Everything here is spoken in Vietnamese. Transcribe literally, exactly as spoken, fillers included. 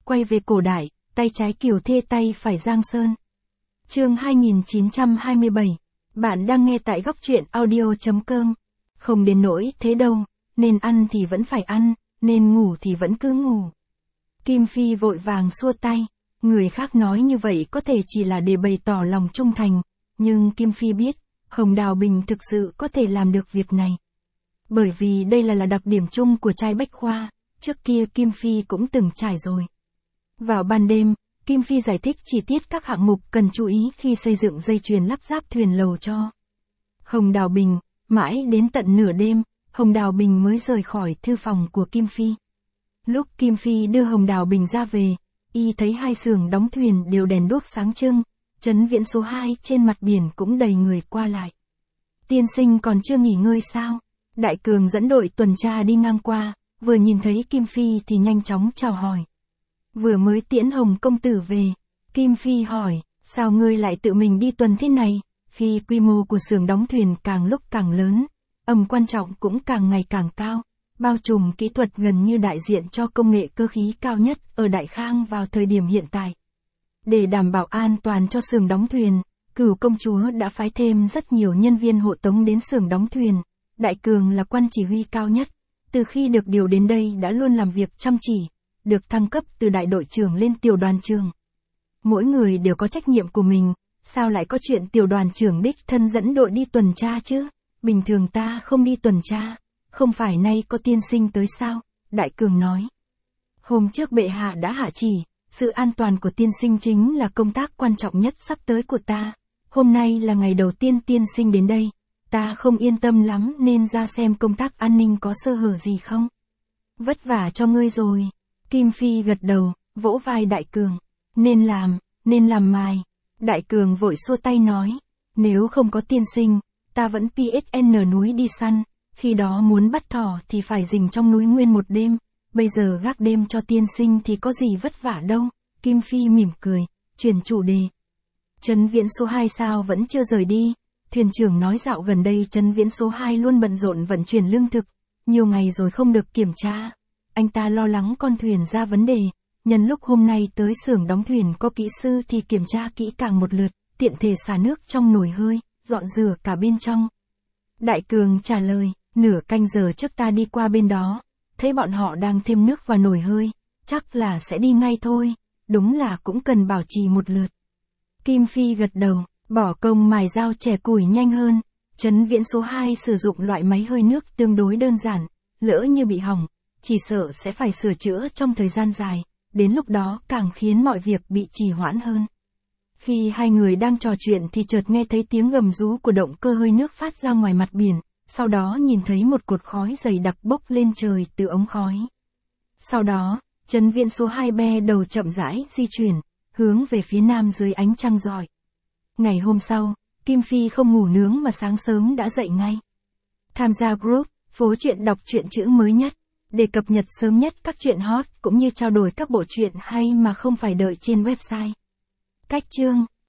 quay về cổ đại, tay trái Kiều Thê tay phải Giang Sơn. Chương hai nghìn chín trăm hai mươi bảy. Bạn đang nghe tại góc truyện audio chấm com. Không đến nỗi thế đâu, nên ăn thì vẫn phải ăn, nên ngủ thì vẫn cứ ngủ. Kim Phi vội vàng xua tay, người khác nói như vậy có thể chỉ là để bày tỏ lòng trung thành, nhưng Kim Phi biết, Hồng Đào Bình thực sự có thể làm được việc này. Bởi vì đây là là đặc điểm chung của trai Bách Khoa, trước kia Kim Phi cũng từng trải rồi. Vào ban đêm, Kim Phi giải thích chi tiết các hạng mục cần chú ý khi xây dựng dây chuyền lắp ráp thuyền lầu cho Hồng Đào Bình. Mãi đến tận nửa đêm, Hồng Đào Bình mới rời khỏi thư phòng của Kim Phi. Lúc Kim Phi đưa Hồng Đào Bình ra về, y thấy hai xưởng đóng thuyền đều đèn đuốc sáng trưng, trấn viễn số hai trên mặt biển cũng đầy người qua lại. Tiên sinh còn chưa nghỉ ngơi sao? Đại Cường dẫn đội tuần tra đi ngang qua, vừa nhìn thấy Kim Phi thì nhanh chóng chào hỏi. Vừa mới tiễn Hồng công tử về, Kim Phi hỏi, sao ngươi lại tự mình đi tuần thế này? Khi quy mô của xưởng đóng thuyền càng lúc càng lớn, tầm quan trọng cũng càng ngày càng cao, bao trùm kỹ thuật gần như đại diện cho công nghệ cơ khí cao nhất ở Đại Khang vào thời điểm hiện tại. Để đảm bảo an toàn cho xưởng đóng thuyền, Cửu công chúa đã phái thêm rất nhiều nhân viên hộ tống đến xưởng đóng thuyền. Đại Cường là quan chỉ huy cao nhất, từ khi được điều đến đây đã luôn làm việc chăm chỉ, được thăng cấp từ đại đội trưởng lên tiểu đoàn trưởng. Mỗi người đều có trách nhiệm của mình, sao lại có chuyện tiểu đoàn trưởng đích thân dẫn đội đi tuần tra chứ? Bình thường ta không đi tuần tra, không phải nay có tiên sinh tới sao? Đại Cường nói. Hôm trước bệ hạ đã hạ chỉ, sự an toàn của tiên sinh chính là công tác quan trọng nhất sắp tới của ta. Hôm nay là ngày đầu tiên tiên sinh đến đây, ta không yên tâm lắm nên ra xem công tác an ninh có sơ hở gì không. Vất vả cho ngươi rồi. Kim Phi gật đầu, vỗ vai Đại Cường. Nên làm, nên làm mài. Đại Cường vội xua tay nói, nếu không có tiên sinh, ta vẫn pê ét en núi đi săn, khi đó muốn bắt thỏ thì phải rình trong núi nguyên một đêm, bây giờ gác đêm cho tiên sinh thì có gì vất vả đâu. Kim Phi mỉm cười, chuyển chủ đề. Trấn viễn số hai sao vẫn chưa rời đi? Thuyền trưởng nói dạo gần đây trấn viễn số hai luôn bận rộn vận chuyển lương thực, nhiều ngày rồi không được kiểm tra. Anh ta lo lắng con thuyền ra vấn đề, nhân lúc hôm nay tới xưởng đóng thuyền có kỹ sư thì kiểm tra kỹ càng một lượt, tiện thể xả nước trong nồi hơi, dọn rửa cả bên trong. Đại Cường trả lời, nửa canh giờ trước ta đi qua bên đó, thấy bọn họ đang thêm nước vào nồi hơi, chắc là sẽ đi ngay thôi, đúng là cũng cần bảo trì một lượt. Kim Phi gật đầu, bỏ công mài dao chẻ củi nhanh hơn. Trấn viễn số hai sử dụng loại máy hơi nước tương đối đơn giản, lỡ như bị hỏng, chỉ sợ sẽ phải sửa chữa trong thời gian dài, đến lúc đó càng khiến mọi việc bị trì hoãn hơn. Khi hai người đang trò chuyện thì chợt nghe thấy tiếng gầm rú của động cơ hơi nước phát ra ngoài mặt biển, sau đó nhìn thấy một cột khói dày đặc bốc lên trời từ ống khói. Sau đó, trấn viễn số hai be đầu chậm rãi di chuyển, hướng về phía nam dưới ánh trăng rọi. Ngày hôm sau, Kim Phi không ngủ nướng mà sáng sớm đã dậy ngay. Tham gia group, phố truyện đọc truyện chữ mới nhất, để cập nhật sớm nhất các truyện hot cũng như trao đổi các bộ truyện hay mà không phải đợi trên website. Cách chương